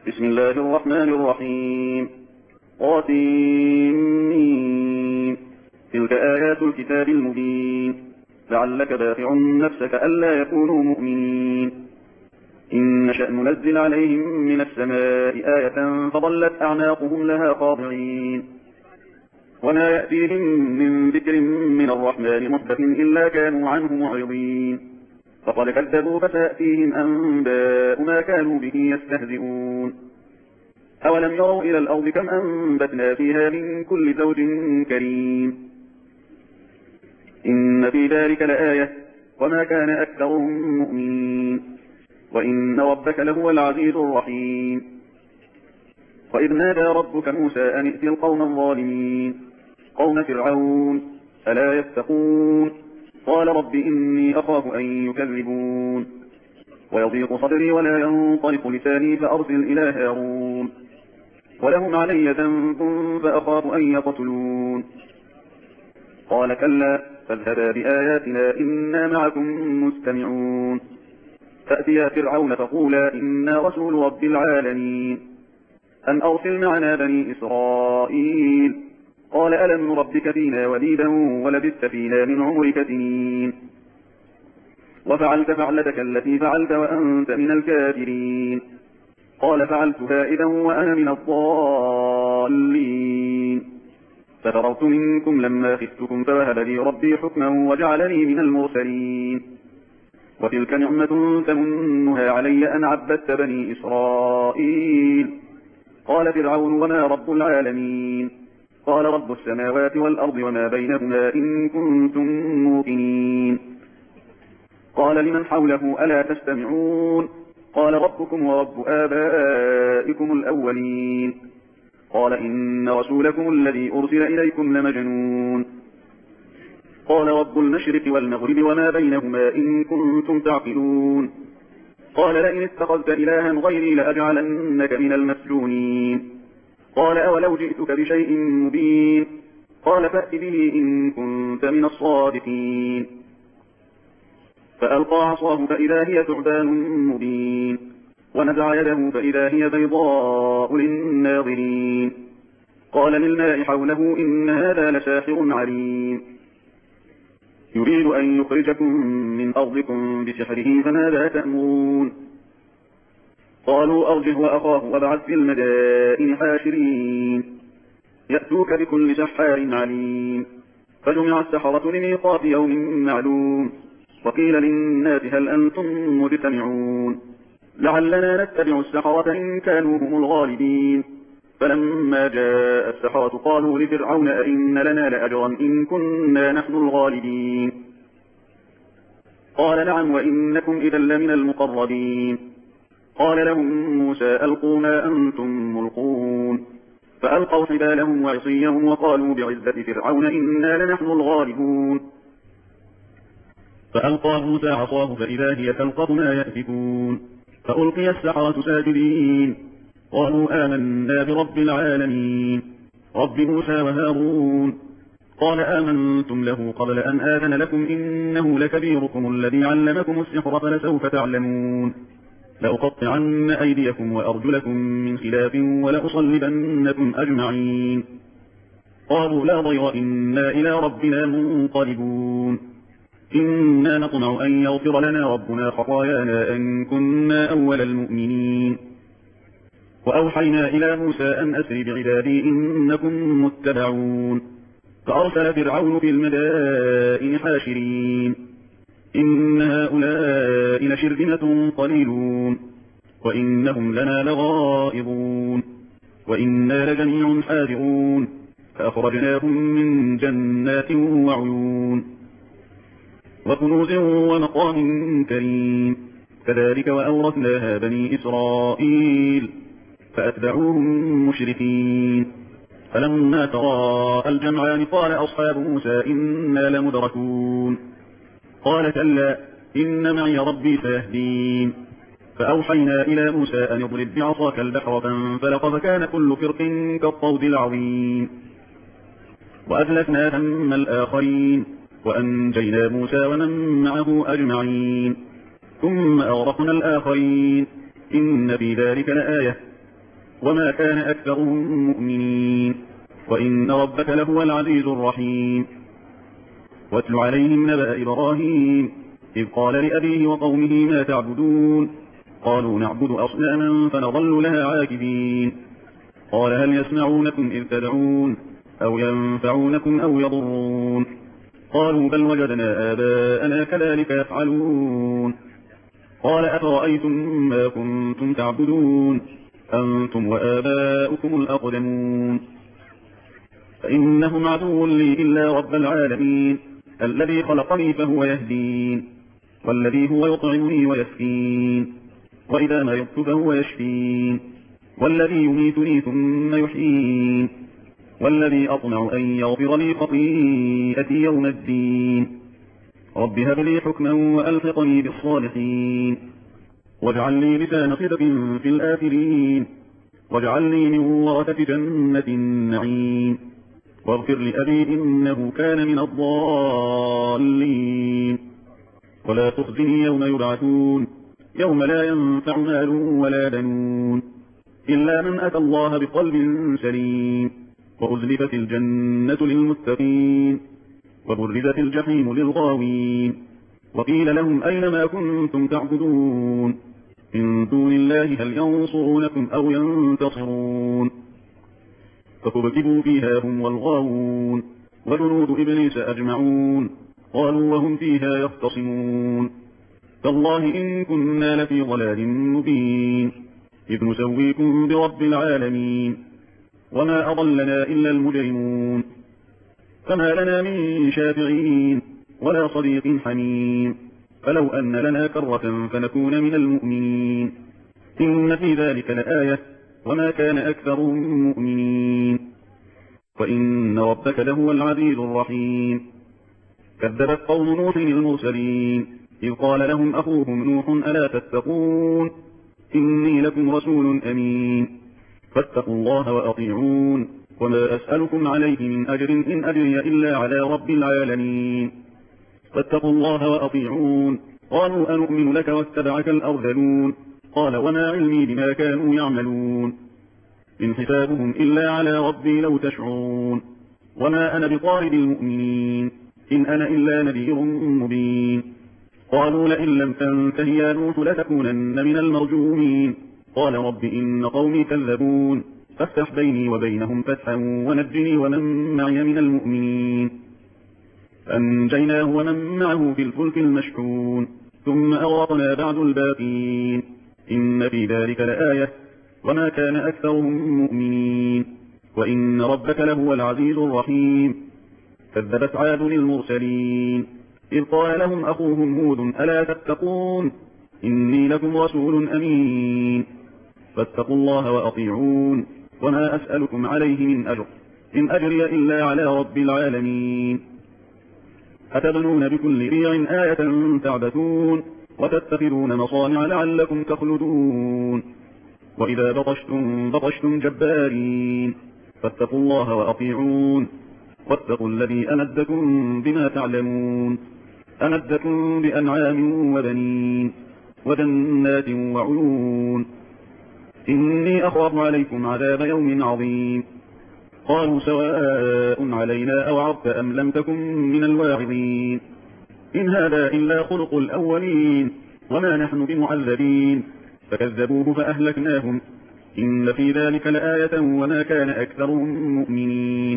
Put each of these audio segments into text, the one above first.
بسم الله الرحمن الرحيم. قاسم. تلك آيات الكتاب المبين. لعلك باخع نفسك ألا يكونوا مؤمنين. إن نشأ ننزل عليهم من السماء آية فظلت أعناقهم لها خاضعين. وما يأتيهم من ذكر من الرحمن محدث إلا كانوا عنه معرضين. فقد كذبوا فسيأتيهم أنباء ما كانوا به يستهزئون. أولم يروا إلى الأرض كم أنبتنا فيها من كل زوج كريم. إن في ذلك لآية وما كان أكثرهم مؤمنين وإن ربك لهو العزيز الرحيم. وإذ نادى ربك موسى أن ائت القوم الظالمين قوم فرعون ألا يتقون. قال رب إني أخاف أن يكذبون ويضيق صدري ولا ينطلق لساني فأرسل إلى هارون ولهم علي ذنب فأخاف أن يقتلون. قال كلا فاذهبا بآياتنا إنا معكم مستمعون. فأتيا فرعون فقولا إنا رسول رب العالمين أن أرسل معنا بني إسرائيل. قال ألم نربك فينا وليدا ولبثت فينا من عمرك سنين وفعلت فعلتك التي فعلت وأنت من الكافرين. قال فعلتها إذا وأنا من الضالين. ففررت منكم لما خفتكم فوهب لي ربي حكما وجعلني من المرسلين. وتلك نعمة تمنها علي أن عبدت بني إسرائيل. قال فرعون وما رب العالمين. قال رب السماوات والأرض وما بينهما إن كنتم موقنين. قال لمن حوله ألا تستمعون. قال ربكم ورب آبائكم الأولين. قال إن رسولكم الذي أرسل إليكم لمجنون. قال رب المشرق والمغرب وما بينهما إن كنتم تعقلون. قال لئن اتخذت إلها غيري لأجعلنك من المسجونين. قال أولو جئتك بشيء مبين. قال فأت به إن كنت من الصادقين. فألقى عصاه فإذا هي ثعبان مبين ونزع يده فإذا هي بيضاء للناظرين. قال للماء حوله إن هذا لساحر عليم يريد أن يخرجكم من أرضكم بسحره فماذا تأمرون. قالوا أرجه وأخاه وابعث في المدائن حاشرين يأتوك بكل سحار عليم. فجمع السحرة لميقات يوم معلوم. وقيل للناس هل أنتم مجتمعون لعلنا نتبع السحرة إن كانوا هم الغالبين. فلما جاء السحرة قالوا لفرعون أئن لنا لأجرا إن كنا نحن الغالبين. قال نعم وإنكم إذا لمن المقربين. قال لهم موسى ألقوا ما أنتم ملقون. فألقوا حبالهم وعصيهم وقالوا بعزة فرعون إنا لنحن الغالبون. فألقى موسى عصاه فإذا هي تلقف ما يأفكون. فألقي السحرة ساجدين قالوا آمنا برب العالمين رب موسى وهارون. قال آمنتم له قبل أن آذن لكم إنه لكبيركم الذي علمكم السحر فلسوف تعلمون. لأقطعن أيديكم وأرجلكم من خلاف ولأصلبنكم أجمعين. قالوا لا ضير إنا إلى ربنا منقلبون. إنا نطمع أن يغفر لنا ربنا خطايانا أن كنا أول المؤمنين. وأوحينا إلى موسى أن أسر بعبادي إنكم متبعون. فأرسل فرعون في المدائن حاشرين إن هؤلاء لشرذمة قليلون وإنهم لنا لغائظون وإنا لجميع حاذرون. فأخرجناهم من جنات وعيون وكنوز ومقام كريم. كذلك وأورثناها بني إسرائيل فأتبعوهم مشركين. فلما تراءى الجمعان قال أصحاب موسى إنا لمدركون. قال كلا إن معي ربي سيهدين. فأوحينا إلى موسى أن يضرب بعصاك البحر فانفلق فكان كل فرق كالطود العظيم. وأزلفنا ثم الآخرين وأنجينا موسى ومن معه أجمعين. ثم أغرقنا الآخرين إن في ذلك لآية وما كان أكثرهم مؤمنين وإن ربك لهو العزيز الرحيم واتل عليهم نبأ إبراهيم إذ قال لأبيه وقومه ما تعبدون قالوا نعبد أصناما فنظل لها عاكفين قال هل يسمعونكم إذ تدعون أو ينفعونكم أو يضرون قالوا بل وجدنا آباءنا كذلك يفعلون قال أفرأيتم ما كنتم تعبدون أنتم وآباؤكم الأقدمون فإنهم عدو لي إلا رب العالمين الذي خلقني فهو يهدين والذي هو يطعمني ويسقين وإذا مرضت فهو يشفين والذي يميتني ثم يحيين والذي أطمع أن يغفر لي خطيئتي يوم الدين رب هب لي حكما وألحقني بالصالحين واجعل لي لسان صدق في الآخرين واجعلني من ورثة جنة النعيم واغفر لأبي إنه كان من الضالين ولا تخزني يوم يبعثون يوم لا ينفع مال ولا بنون إلا من أتى الله بقلب سليم وأزلفت الجنة للمتقين وبرزت الجحيم للغاوين وقيل لهم أين ما كنتم تعبدون من دون الله هل ينصرونكم أو ينتصرون فكبكبوا فيها هم والغاوون وجنود إبليس أجمعون قالوا وهم فيها يختصمون تالله إن كنا لفي ضلال مبين إذ نسويكم برب العالمين وما أضلنا إلا المجرمون فما لنا من شافعين ولا صديق حميم فلو أن لنا كرة فنكون من المؤمنين إن في ذلك لآية وما كان أكثرهم مؤمنين وإن ربك لهو العزيز الرحيم كذبت قوم نوح المرسلين إذ قال لهم أخوهم نوح ألا تتقون إني لكم رسول أمين فاتقوا الله وأطيعون وما أسألكم عليه من أجر إن أجري إلا على رب العالمين فاتقوا الله وأطيعون قالوا أنؤمن لك واتبعك الأرذلون قال وما علمي بما كانوا يعملون إن حسابهم إلا على ربي لو تشعرون وما أنا بطارد المؤمنين إن أنا إلا نذير مبين قالوا لئن لم تنته يا نوح لتكونن من المرجومين قال رب إن قومي كذبون فافتح بيني وبينهم فتحا ونجني ومن معي من المؤمنين فأنجيناه ومن معه في الفلك المشحون ثم أغرقنا بعد الباقين إن في ذلك لآية وما كان أكثرهم مؤمنين وإن ربك لهو العزيز الرحيم كذبت عاد المرسلين إذ قال لهم أخوهم هود ألا تتقون إني لكم رسول أمين فاتقوا الله وأطيعون وما أسألكم عليه من أجر إن أجري إلا على رب العالمين أتبنون بكل ريع آية تعبثون وتتخذون مصانع لعلكم تخلدون وإذا بطشتم جبارين فاتقوا الله وأطيعون واتقوا الذي أمدكم بما تعلمون أمدكم بأنعام وبنين وجنات وعيون إني أخاف عليكم عذاب يوم عظيم قالوا سواء علينا أوعظت أم لم تكن من الواعظين إن هذا إلا خلق الأولين وما نحن بمعذبين فكذبوه فأهلكناهم إن في ذلك لآية وما كان أكثرهم مؤمنين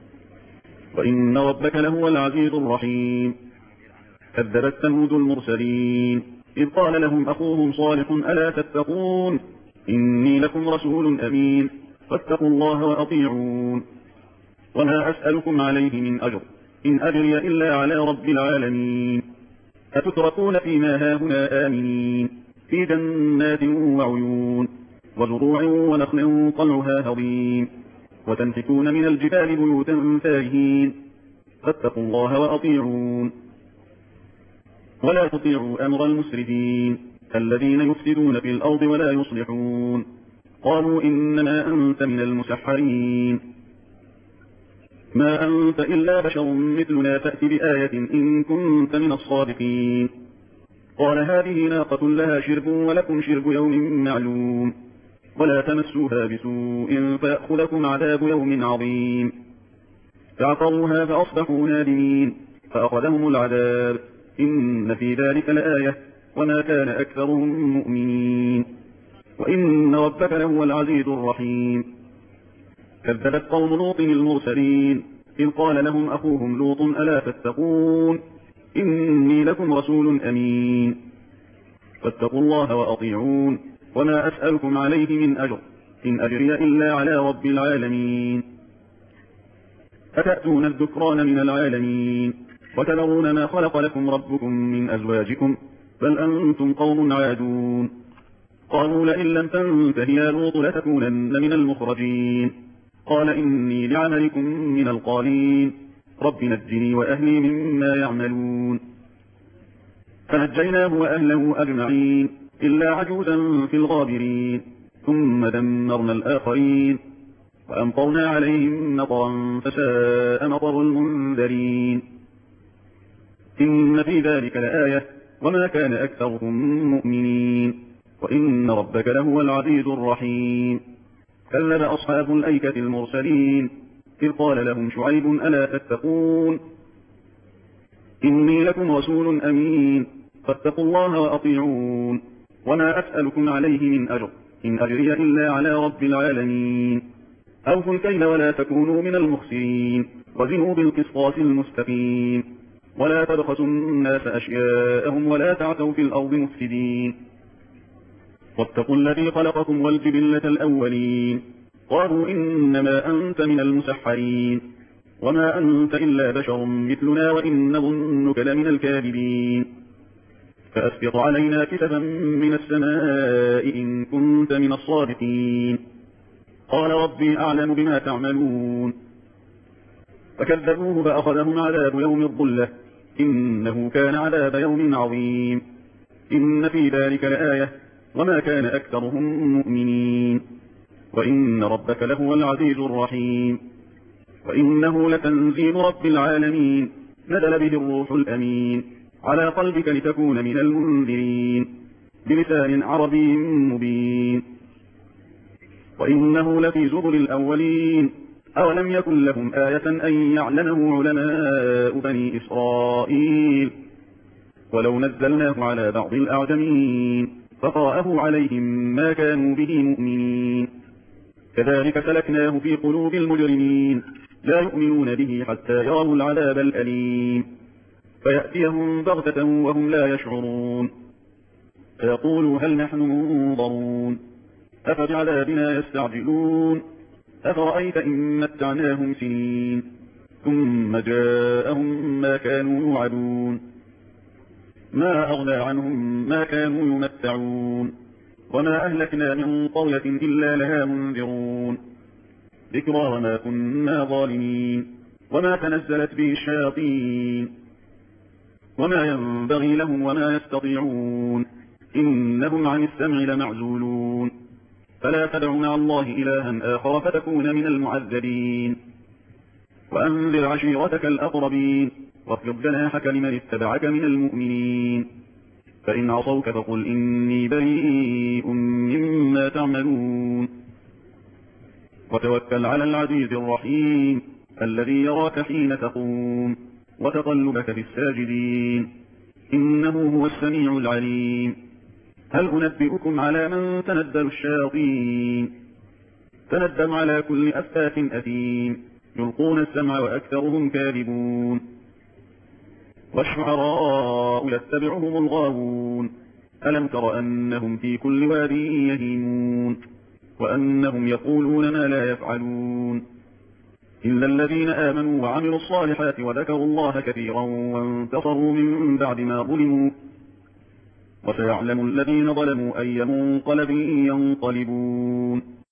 وإن ربك لهو العزيز الرحيم كذبت ثمود المرسلين إذ قال لهم أخوهم صالح ألا تتقون إني لكم رسول أمين فاتقوا الله وأطيعون وما أسألكم عليه من أجر إن أجري إلا على رب العالمين أتتركون فيما هاهنا آمنين في جنات وعيون وزروع ونخل طلعها هضيم وتنحتون من الجبال بيوتا فارهين فاتقوا الله وأطيعون ولا تطيعوا أمر المسرفين الذين يفسدون في الأرض ولا يصلحون قالوا إنما أنت من المسحرين ما أنت إلا بشر مثلنا فأت بآية إن كنت من الصادقين قال هذه ناقة لها شرب ولكم شرب يوم معلوم ولا تمسوها بسوء فيأخذكم عذاب يوم عظيم. فعقروها فأصبحوا نادمين فأخذهم العذاب. إن في ذلك لآية وما كان أكثرهم مؤمنين وإن ربك لهو العزيز الرحيم. كذبت قوم لوط المرسلين إذ قال لهم أخوهم لوط ألا تتقون إني لكم رسول أمين فاتقوا الله وأطيعون وما أسألكم عليه من أجر إن أجري إلا على رب العالمين. أتأتون الذكران من العالمين وتذرون ما خلق لكم ربكم من أزواجكم بل أنتم قوم عادون. قالوا لئن لم تنته يا لوط لتكونن من المخرجين. قال إني لعملكم من القالين رب نجني وأهلي مما يعملون. فنجيناه وأهله أجمعين إلا عجوزا في الغابرين ثم دمرنا الآخرين وأمطرنا عليهم مطرا فساء مطر المنذرين. إن في ذلك لآية وما كان أكثرهم مؤمنين وإن ربك لهو العزيز الرحيم. كذب أصحاب الأيكة المرسلين إذ قال لهم شعيب ألا تتقون إني لكم رسول أمين فاتقوا الله وأطيعون وما أسألكم عليه من أجر إن أجري إلا على رب العالمين. أوفوا الكيل ولا تكونوا من المخسرين وزنوا بالقسطاس المستقيم ولا تبخسوا الناس أشياءهم ولا تعثوا في الأرض مفسدين. واتقوا الذي خلقكم والجبلة الأولين قالوا إنما أنت من المسحرين وما أنت إلا بشر مثلنا وإن نظنك لمن الكاذبين. فأسقط علينا كسفا من السماء إن كنت من الصادقين. قال ربي أعلم بما تعملون. فكذبوه فأخذهم عذاب يوم الظلة إنه كان عذاب يوم عظيم. إن في ذلك لآية وما كان أكثرهم مؤمنين وإن ربك لهو العزيز الرحيم. وإنه لتنزيل رب العالمين نزل به الروح الأمين على قلبك لتكون من المنذرين بلسان عربي مبين. وإنه لفي زبر الأولين أولم يكن لهم آية أن يعلمه علماء بني إسرائيل ولو نزلناه على بعض الأعجمين فقرأه عليهم ما كانوا به مؤمنين. كذلك سلكناه في قلوب المجرمين لا يؤمنون به حتى يروا العذاب الأليم فيأتيهم بغتة وهم لا يشعرون فيقولوا هل نحن منظرون أفبعذابنا يستعجلون أفرأيت إن متعناهم سنين ثم جاءهم ما كانوا يوعدون ما أغنى عنهم ما كانوا يمتعون وما أهلكنا من قرية إلا لها منذرون ذكرى وما كنا ظالمين وما تنزلت به الشياطين وما ينبغي لهم وما يستطيعون إنهم عن السمع لمعزولون فلا تدع مع الله إلها آخر فتكون من المعذبين. وأنذر عشيرتك الأقربين واخفض جناحك لمن اتبعك من المؤمنين فإن عصوك فقل إني بريء مما تعملون. وتوكل على العزيز الرحيم الذي يراك حين تقوم وتقلبك في الساجدين إنه هو السميع العليم. هل أنبئكم على من تنزل الشياطين تنزل على كل أفاك أثيم يلقون السمع وأكثرهم كاذبون. والشعراء يتبعهم الغاوون ألم تر أنهم في كل واد يهيمون وأنهم يقولون ما لا يفعلون إلا الذين آمنوا وعملوا الصالحات وذكروا الله كثيرا وانتصروا من بعد ما ظلموا وسيعلم الذين ظلموا أي منقلب ينقلبون.